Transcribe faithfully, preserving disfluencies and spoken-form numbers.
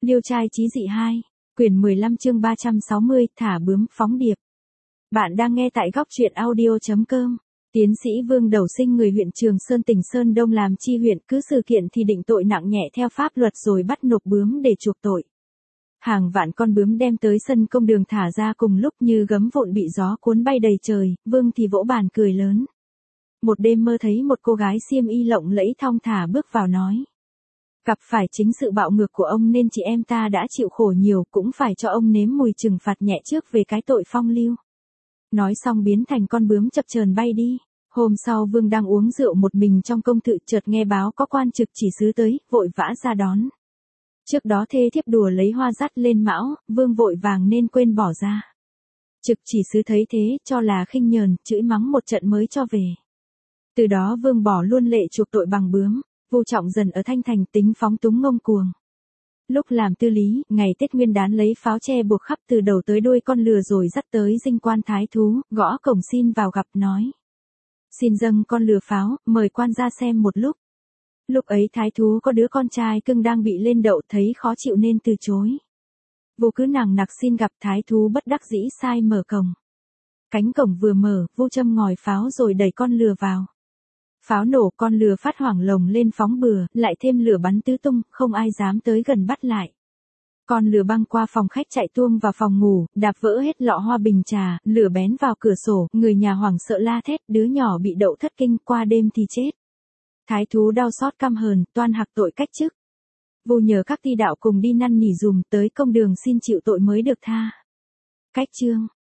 Liêu trai chí dị hai, quyển mười lăm chương ba trăm sáu mươi, thả bướm phóng điệp. Bạn đang nghe tại góc truyện audio chấm com. Tiến sĩ Vương Đầu Sinh người huyện Trường Sơn tỉnh Sơn Đông làm chi huyện, cứ sự kiện thì định tội nặng nhẹ theo pháp luật rồi bắt nộp bướm để chuộc tội. Hàng vạn con bướm đem tới sân công đường thả ra cùng lúc như gấm vụn bị gió cuốn bay đầy trời, Vương thì vỗ bàn cười lớn. Một đêm mơ thấy một cô gái xiêm y lộng lẫy thong thả bước vào nói. Gặp phải chính sự bạo ngược của ông nên chị em ta đã chịu khổ nhiều, cũng phải cho ông nếm mùi trừng phạt nhẹ trước về cái tội phong lưu. Nói xong biến thành con bướm chập chờn bay đi. Hôm sau Vương đang uống rượu một mình trong công thự, chợt nghe báo có quan trực chỉ sứ tới, vội vã ra đón. Trước đó thê thiếp đùa lấy hoa dắt lên mão, Vương vội vàng nên quên bỏ ra. Trực chỉ sứ thấy thế, cho là khinh nhờn, chửi mắng một trận mới cho về. Từ đó Vương bỏ luôn lệ chuộc tội bằng bướm. Vu Trọng dần ở Thanh Thành tính phóng túng ngông cuồng. Lúc làm tư lý, ngày Tết Nguyên Đán lấy pháo tre buộc khắp từ đầu tới đuôi con lừa rồi dắt tới dinh quan thái thú, gõ cổng xin vào gặp nói. Xin dâng con lừa pháo, mời quan ra xem một lúc. Lúc ấy thái thú có đứa con trai cưng đang bị lên đậu, thấy khó chịu nên từ chối. Vu cứ nằng nặc xin gặp, thái thú bất đắc dĩ sai mở cổng. Cánh cổng vừa mở, Vu châm ngòi pháo rồi đẩy con lừa vào. Pháo nổ, con lừa phát hoảng lồng lên phóng bừa, lại thêm lửa bắn tứ tung, không ai dám tới gần bắt lại. Con lừa băng qua phòng khách chạy tuông vào phòng ngủ, đạp vỡ hết lọ hoa bình trà, lửa bén vào cửa sổ, người nhà hoảng sợ la thét, đứa nhỏ bị đậu thất kinh, qua đêm thì chết. Thái thú đau xót căm hờn, toan hặc tội cách chức. Vu nhờ các ty đạo cùng đi năn nỉ dùm, tới công đường xin chịu tội mới được tha. Cách chương.